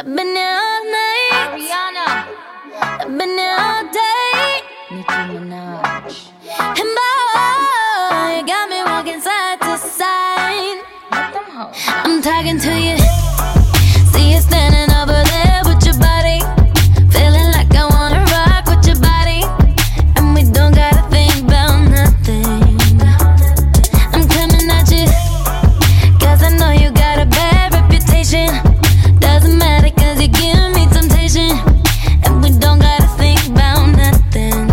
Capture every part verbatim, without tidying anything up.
I've been here all night. Ariana. I've been here all day. Nicki Minaj. And boy, you got me walking side to side. Let them hoes. I'm talking to you. See you standing over there with your body. Feeling like I wanna rock with your body. And we don't gotta think about nothing. I'm coming at you, cause I know you got a bad reputation. Doesn't matter cause you give me temptation. And we don't gotta think about nothing.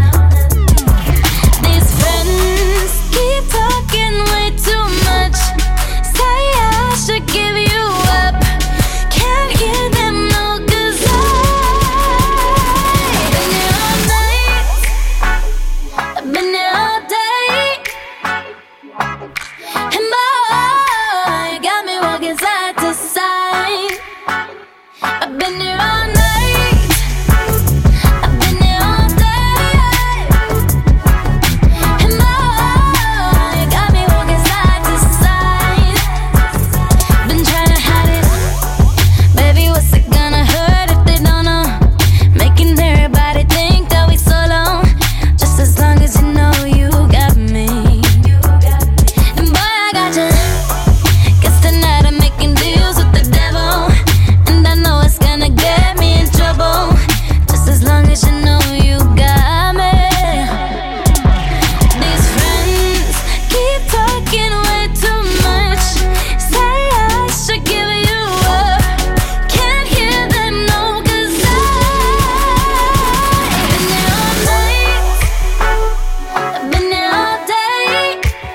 These friends keep talking way too much. Say I should give you up. Can't hear them no, cause I've been here all night. I've been here all day. And boy, you got me walking side to side. I've been here all night. I've been here all day. And boy, you got me walking side to side. Been trying to hide it. Baby, what's it gonna hurt if they don't know? Making everybody think that we solo. Just as long as you know you got me. And boy, I got you. Guess tonight I'm making deals with the devil. And I know it's gonna get me in trouble. Just as long as you know you got me. These friends keep talking way too much. Say I should give you up. Can't hear them no, cause I've been here all night. I've been here all day.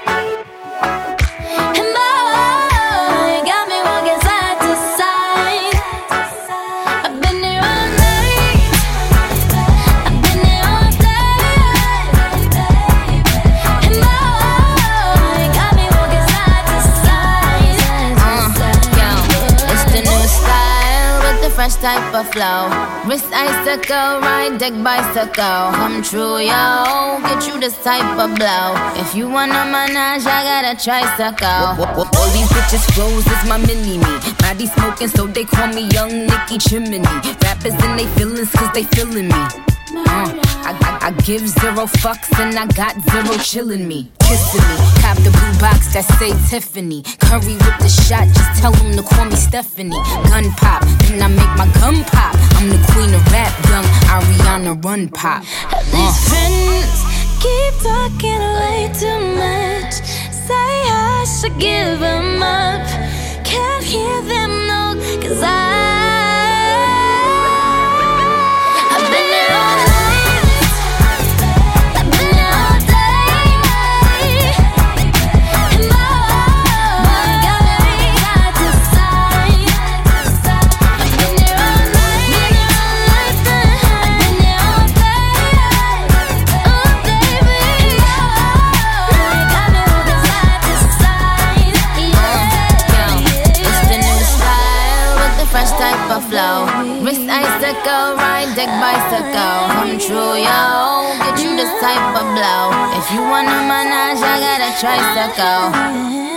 And boy, you got me walking side to side. I've been here all night. I've been here all day. And boy, you got me walking side to side. Uh, yo, it's the new style with the fresh type of flow. Wrist icicle, ride deck bicycle. Come true, yo. Get you this type of blow. If you wanna manage, I got a tricycle. All these bitches flows is my mini-me. Body smoking, so they call me Young Nicki Chimney. Rappers in they feelings, cause they feeling me. Uh, I, I, I give zero fucks and I got zero chillin' me. Kissing me, cop the blue box that say Tiffany. Curry with the shot, just tell them to call me Stephanie. Gun pop, then I make my gun pop. I'm the queen of rap, young Ariana Run Pop. These friends keep talking way too much. Say I should give them up. Can't hear them no, cause I I've been here all night. I've been here all day. And boy, you got me side to side. I've been here all night. I've been here all day. Oh baby, you got me walking side to side. Yo, it's the new style with the fresh type of flow. Wrist icicle, ride deck bicycle. Come true, yo. Get you this type of blow. If you wanna manage, I got a tricycle.